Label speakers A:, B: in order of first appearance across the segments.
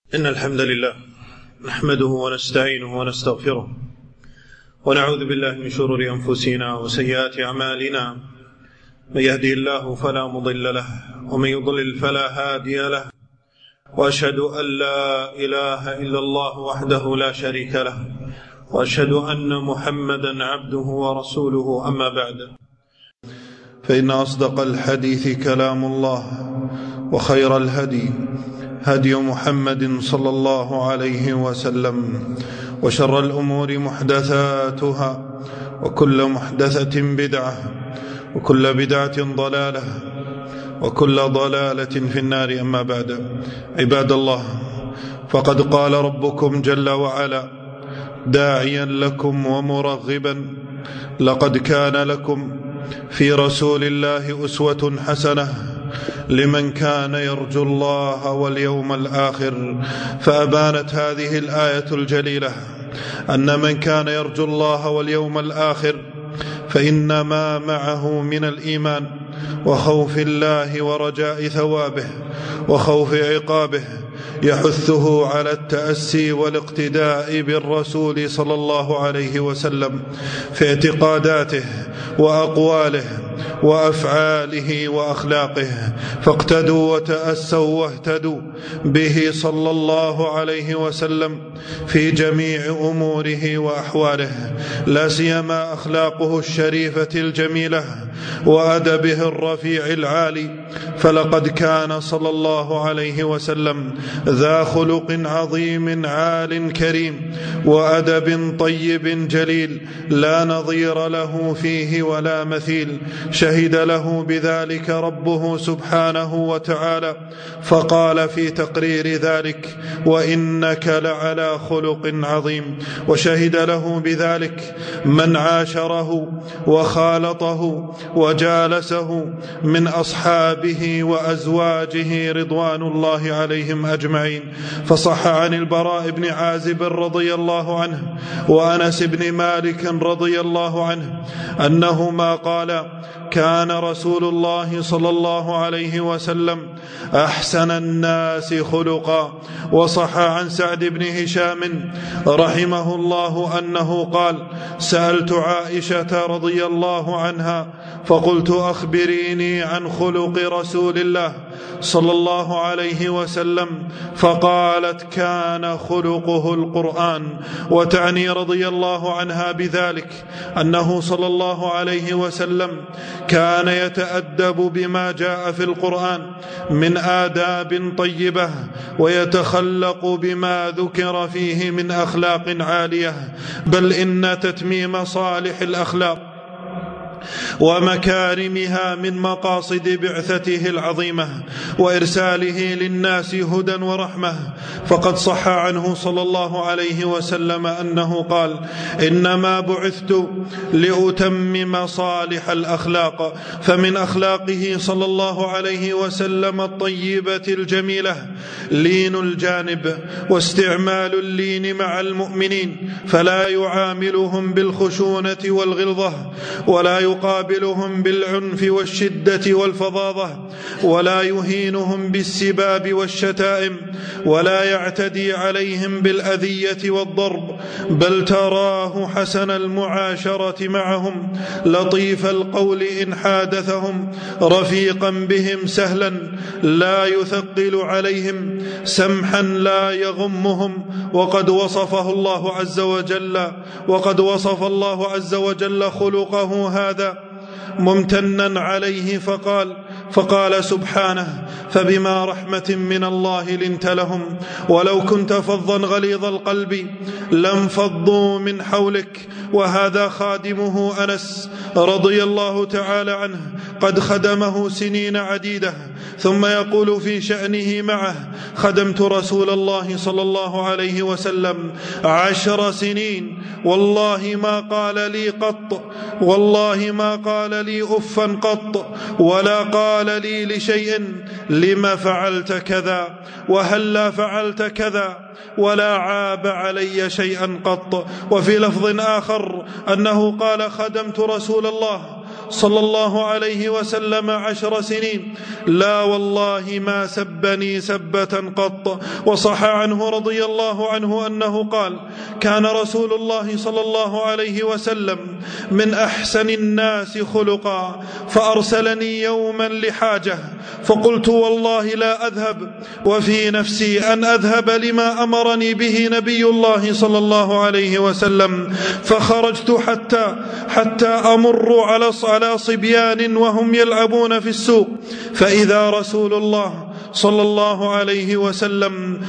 A: إن الحمد لله نحمده ونستعينه ونستغفره ونعوذ بالله من شرور أنفسنا وسيئات أعمالنا. من يهدي الله فلا مضل له ومن يضلل فلا هادي له، وأشهد أن لا إله إلا الله وحده لا شريك له، وأشهد أن محمدا عبده ورسوله. أما بعد، فإن أصدق الحديث كلام الله، وخير الهدي هدي محمد صلى الله عليه وسلم، وشر الأمور محدثاتها، وكل محدثة بدعة، وكل بدعة ضلالة، وكل ضلالة في النار. أما بعد، عباد الله، فقد قال ربكم جل وعلا داعيا لكم ومرغبا: لقد كان لكم في رسول الله أسوة حسنة لمن كان يرجو الله واليوم الآخر. فأبانت هذه الآية الجليلة أن من كان يرجو الله واليوم الآخر فإن ما معه من الإيمان وخوف الله ورجاء ثوابه وخوف عقابه يحثه على التأسي والاقتداء بالرسول صلى الله عليه وسلم في اعتقاداته وأقواله وأفعاله وأخلاقه، فاقتدوا وتأسوا واهتدوا به صلى الله عليه وسلم في جميع أموره وأحواله، لا سيما أخلاقه الشريفة الجميلة وأدبه الرفيع العالي. فلقد كان صلى الله عليه وسلم ذا خلق عظيم عال كريم وأدب طيب جليل لا نظير له فيه ولا مثيل، شهد له بذلك ربه سبحانه وتعالى فقال في تقرير ذلك: وإنك لعلى خلق عظيم. وشهد له بذلك من عاشره وخالطه وجالسه من أصحابه وأزواجه رضوان الله عليهم أجمعين. فصح عن البراء بن عازب رضي الله عنه وأنس بن مالك رضي الله عنه أنهما قال: كان رسول الله صلى الله عليه وسلم أحسن الناس خلقا. وصح عن سعد بن هشام رحمه الله أنه قال: سألت عائشة رضي الله عنها فقلت: أخبريني عن خلق رسول الله صلى الله عليه وسلم، فقالت: كان خلقه القرآن. وتعني رضي الله عنها بذلك أنه صلى الله عليه وسلم كان يتأدب بما جاء في القرآن من آداب طيبة، ويتخلق بما ذكر فيه من أخلاق عالية، بل إن تتميم صالح الأخلاق ومكارمها من مقاصد بعثته العظيمة وإرساله للناس هدى ورحمة. فقد صح عنه صلى الله عليه وسلم أنه قال: إنما بعثت لأتمم صالح الأخلاق. فمن أخلاقه صلى الله عليه وسلم الطيبة الجميلة لين الجانب واستعمال اللين مع المؤمنين، فلا يعاملهم بالخشونة والغلظة، ولا يقابلهم بالعنف والشدة والفظاظة، ولا يهينهم بالسباب والشتائم، ولا يعتدي عليهم بالأذية والضرب، بل تراه حسن المعاشرة معهم، لطيف القول إن حادثهم، رفيقا بهم سهلا لا يثقل عليهم، سمحا لا يغمهم. وقد وصف الله عز وجل خلقه هذا ممتنا عليه فقال سبحانه: فبما رحمة من الله لنت لهم، ولو كنت فظا غليظ القلب لانفضوا من حولك. وهذا خادمه أنس رضي الله تعالى عنه قد خدمه سنين عديدة، ثم يقول في شأنه معه: خدمت رسول الله صلى الله عليه وسلم 10 سنين، والله ما قال لي أفا قط، ولا قال لي لشيء لما فعلت كذا وهلا فعلت كذا، ولا عاب علي شيئا قط. وفي لفظ آخر أنه قال: خدمت رسول الله صلى الله عليه وسلم 10 سنين، لا والله ما سبني سبة قط. وصح عنه رضي الله عنه أنه قال: كان رسول الله صلى الله عليه وسلم من أحسن الناس خلقا، فأرسلني يوما لحاجة، فقلت والله لا أذهب، وفي نفسي أن أذهب لما أمرني به نبي الله صلى الله عليه وسلم، فخرجت حتى أمر على صبيان وهم يلعبون في السوق، فإذا رسول الله صلى الله عليه وسلم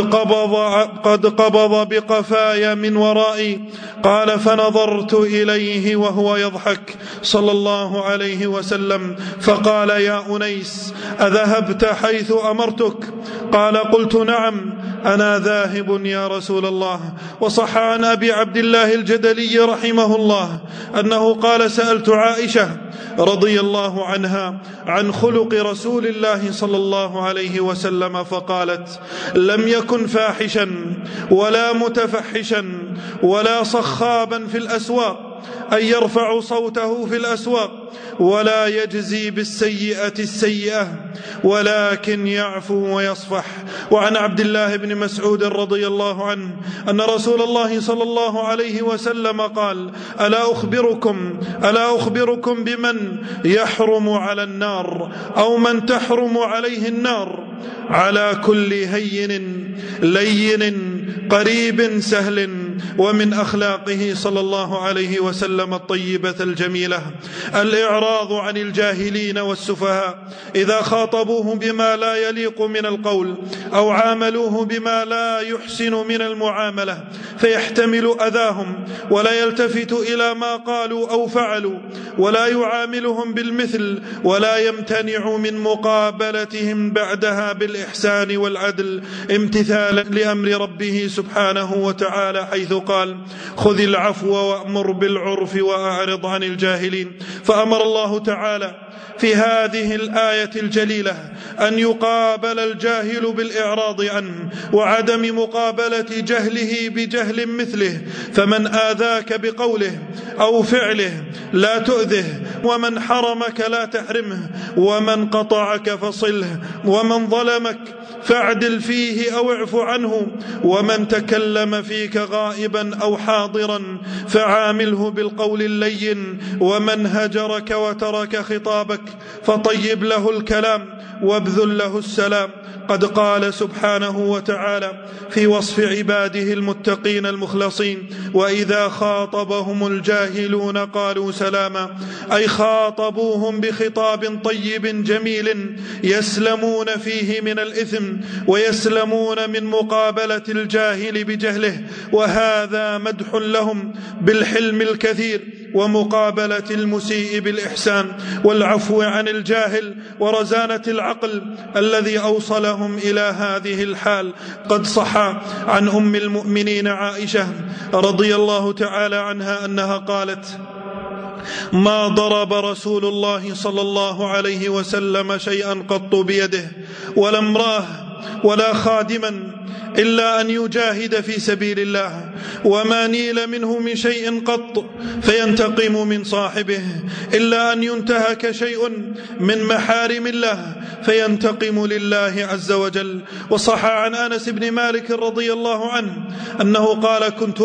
A: قد قبض بقفاي من ورائي. قال: فنظرت إليه وهو يضحك صلى الله عليه وسلم، فقال: يا أنيس، أذهبت حيث أمرتك؟ قال: قلت: نعم، أنا ذاهب يا رسول الله. وصح عن أبي عبد الله الجدلي رحمه الله أنه قال: سألت عائشة رضي الله عنها عن خلق رسول الله صلى الله عليه وسلم، فقالت: لم يكن فاحشا ولا متفحشا ولا صخابا في الأسواق، أي يرفع صوته في الأسواق، ولا يجزي بالسيئة السيئة، ولكن يعفو ويصفح. وعن عبد الله بن مسعود رضي الله عنه أن رسول الله صلى الله عليه وسلم قال: ألا أخبركم بمن يحرم على النار أو من تحرم عليه النار؟ على كل هين لين قريب سهل. ومن أخلاقه صلى الله عليه وسلم الطيبة الجميلة الإعراض عن الجاهلين والسفهاء إذا خاطبوه بما لا يليق من القول أو عاملوه بما لا يحسن من المعاملة، فيحتمل أذاهم ولا يلتفت إلى ما قالوا أو فعلوا، ولا يعاملهم بالمثل، ولا يمتنع من مقابلتهم بعدها بالإحسان والعدل، امتثالا لأمر ربه سبحانه وتعالى، حيث قال: خذ العفو وأمر بالعرف وأعرض عن الجاهلين. فأمر الله تعالى في هذه الآية الجليلة أن يقابل الجاهل بالإعراض عنه وعدم مقابلة جهله بجهل مثله. فمن آذاك بقوله أو فعله لا تؤذه، ومن حرمك لا تحرمه، ومن قطعك فصله، ومن ظلمك فاعدل فيه أو اعف عنه، ومن تكلم فيك غائبا أو حاضرا فعامله بالقول اللين، ومن هجرك وترك خطابك فطيب له الكلام وابذل له السلام. قد قال سبحانه وتعالى في وصف عباده المتقين المخلصين: وإذا خاطبهم الجاهلون قالوا سلاما، أي خاطبوهم بخطاب طيب جميل يسلمون فيه من الإثم ويسلمون من مقابلة الجاهل بجهله، وهذا مدح لهم بالحلم الكثير ومقابلة المسيء بالإحسان والعفو عن الجاهل ورزانة العقل الذي أوصلهم إلى هذه الحال. قد صح عن أم المؤمنين عائشة رضي الله تعالى عنها أنها قالت: ما ضرب رسول الله صلى الله عليه وسلم شيئا قط بيده، ولا امرأة ولا خادما، إلا أن يجاهد في سبيل الله، وما نيل منه من شيء قط فينتقم من صاحبه، إلا أن ينتهك شيء من محارم الله فينتقم لله عز وجل. وصح عن أنس بن مالك رضي الله عنه أنه قال: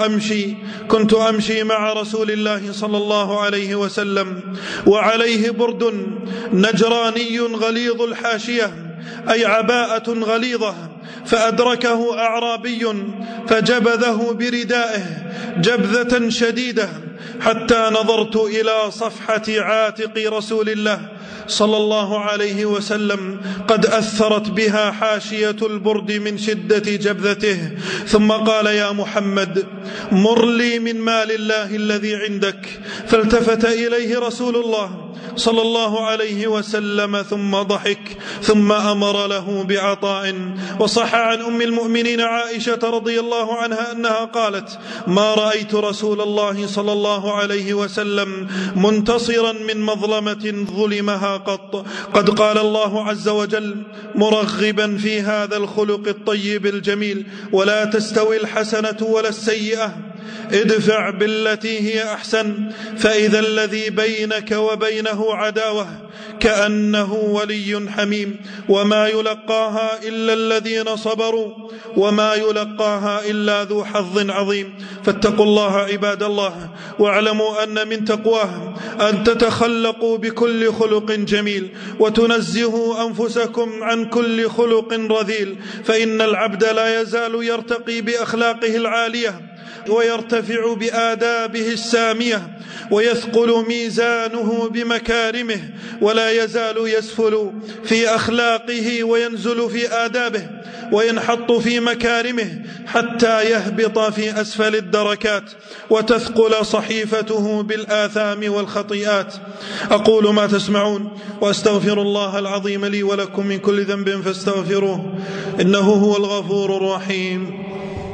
A: كنت أمشي مع رسول الله صلى الله عليه وسلم وعليه برد نجراني غليظ الحاشية، أي عباءة غليظة، فأدركه أعرابي فجبذه بردائه جبذة شديدة، حتى نظرت إلى صفحة عاتق رسول الله صلى الله عليه وسلم قد أثرت بها حاشية البرد من شدة جبذته، ثم قال: يا محمد، مر لي من مال الله الذي عندك. فالتفت إليه رسول الله صلى الله عليه وسلم ثم ضحك، ثم أمر له بعطاء. وصح عن أم المؤمنين عائشة رضي الله عنها أنها قالت: ما رأيت رسول الله صلى الله عليه وسلم منتصرا من مظلمة ظلمها قط. قد قال الله عز وجل مرغبا في هذا الخلق الطيب الجميل: ولا تستوي الحسنة ولا السيئة ادفع بالتي هي أحسن فإذا الذي بينك وبينه عداوة كأنه ولي حميم وما يلقاها إلا الذين صبروا وما يلقاها إلا ذو حظ عظيم. فاتقوا الله عباد الله، واعلموا أن من تقواه أن تتخلقوا بكل خلق جميل وتنزهوا أنفسكم عن كل خلق رذيل، فإن العبد لا يزال يرتقي بأخلاقه العالية ويرتفع بآدابه السامية ويثقل ميزانه بمكارمه، ولا يزال يسفل في أخلاقه وينزل في آدابه وينحط في مكارمه حتى يهبط في أسفل الدركات وتثقل صحيفته بالآثام والخطيئات. أقول ما تسمعون وأستغفر الله العظيم لي ولكم من كل ذنب فاستغفروه إنه هو الغفور الرحيم.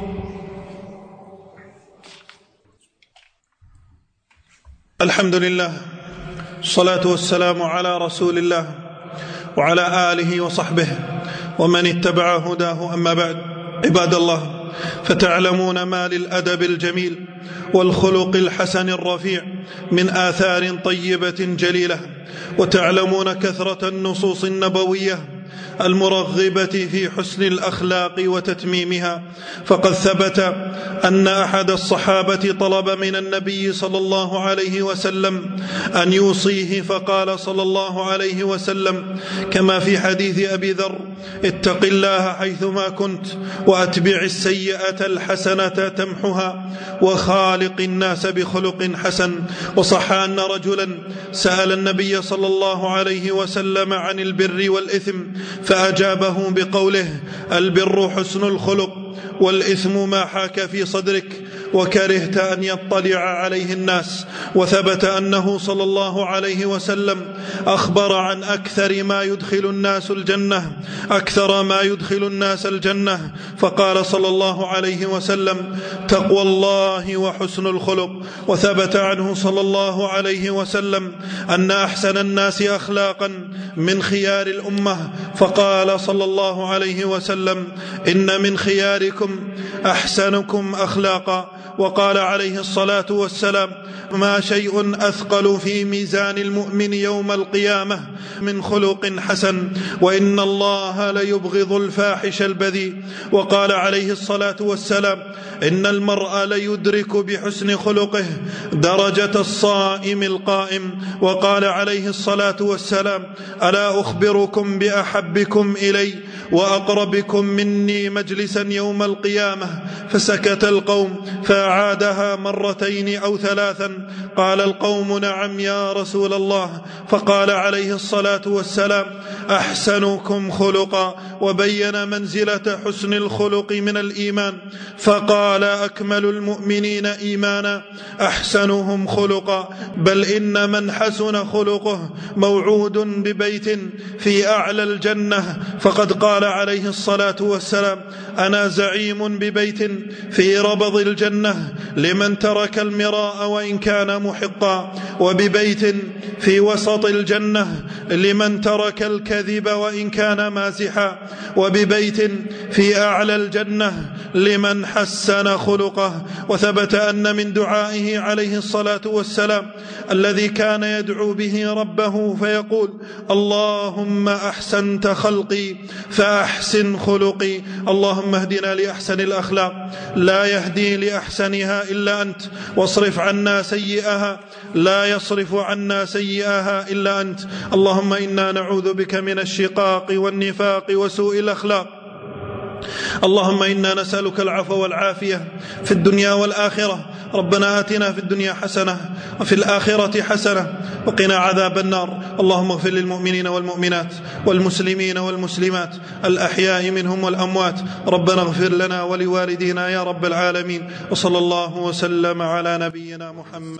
A: الحمد لله، الصلاة والسلام على رسول الله وعلى آله وصحبه ومن اتبع هداه، أما بعد. عباد الله، فتعلمون ما للأدب الجميل والخلق الحسن الرفيع من آثار طيبة جليلة، وتعلمون كثرة النصوص النبوية المرغبة في حسن الأخلاق وتتميمها. فقد ثبت أن أحد الصحابة طلب من النبي صلى الله عليه وسلم أن يوصيه، فقال صلى الله عليه وسلم كما في حديث أبي ذر: اتق الله حيثما كنت وأتبع السيئة الحسنة تمحها وخالق الناس بخلق حسن. وصح أن رجلا سأل النبي صلى الله عليه وسلم عن البر والإثم فأجابه بقوله: البر حسن الخلق والإثم ما حاك في صدرك وكرهت أن يطلع عليه الناس. وثبت أنه صلى الله عليه وسلم أخبر عن أكثر ما يدخل الناس الجنة، فقال صلى الله عليه وسلم: تقوى الله وحسن الخلق. وثبت عنه صلى الله عليه وسلم أن أحسن الناس أخلاقا من خيار الأمة، فقال صلى الله عليه وسلم: إن من خياركم أحسنكم أخلاقا. وقال عليه الصلاة والسلام: ما شيء أثقل في ميزان المؤمن يوم القيامة من خلق حسن، وإن الله ليبغض الفاحش البذيء. وقال عليه الصلاة والسلام: إن المرء ليدرك بحسن خلقه درجة الصائم القائم. وقال عليه الصلاة والسلام: ألا أخبركم بأحبكم إلي وأقربكم مني مجلسا يوم القيامة؟ فسكت القوم فأعادها مرتين أو ثلاثا. قال القوم: نعم يا رسول الله. فقال عليه الصلاة والسلام: أحسنكم خلقا. وبين منزلة حسن الخلق من الإيمان، فقال: أكمل المؤمنين إيمانا أحسنهم خلقا، بل إن من حسن خلقه موعود ببيت في أعلى الجنة. فقد قال عليه الصلاة والسلام: أنا زعيم ببيت في ربض الجنة لمن ترك المراء وإن كان محقا، وببيت في وسط الجنة لمن ترك الكذب وإن كان مازحا، وببيت في أعلى الجنة لمن حسن خلقه. وثبت أن من دعائه عليه الصلاة والسلام الذي كان يدعو به ربه فيقول: اللهم أحسنت خلقي فأحسن خلقي. اللهم اهدنا لأحسن الأخلاق لا يهدي لأحسنها إلا أنت، واصرف عنا سيئها لا يصرف عنا سيئها إلا أنت. اللهم إنا نعوذ بك من الشقاق والنفاق وسوء الأخلاق. اللهم إنا نسألك العفو والعافية في الدنيا والآخرة. ربنا آتنا في الدنيا حسنة وفي الآخرة حسنة وقنا عذاب النار. اللهم اغفر للمؤمنين والمؤمنات والمسلمين والمسلمات الأحياء منهم والأموات. ربنا اغفر لنا ولوالدينا يا رب العالمين. وصلى الله وسلم على نبينا محمد.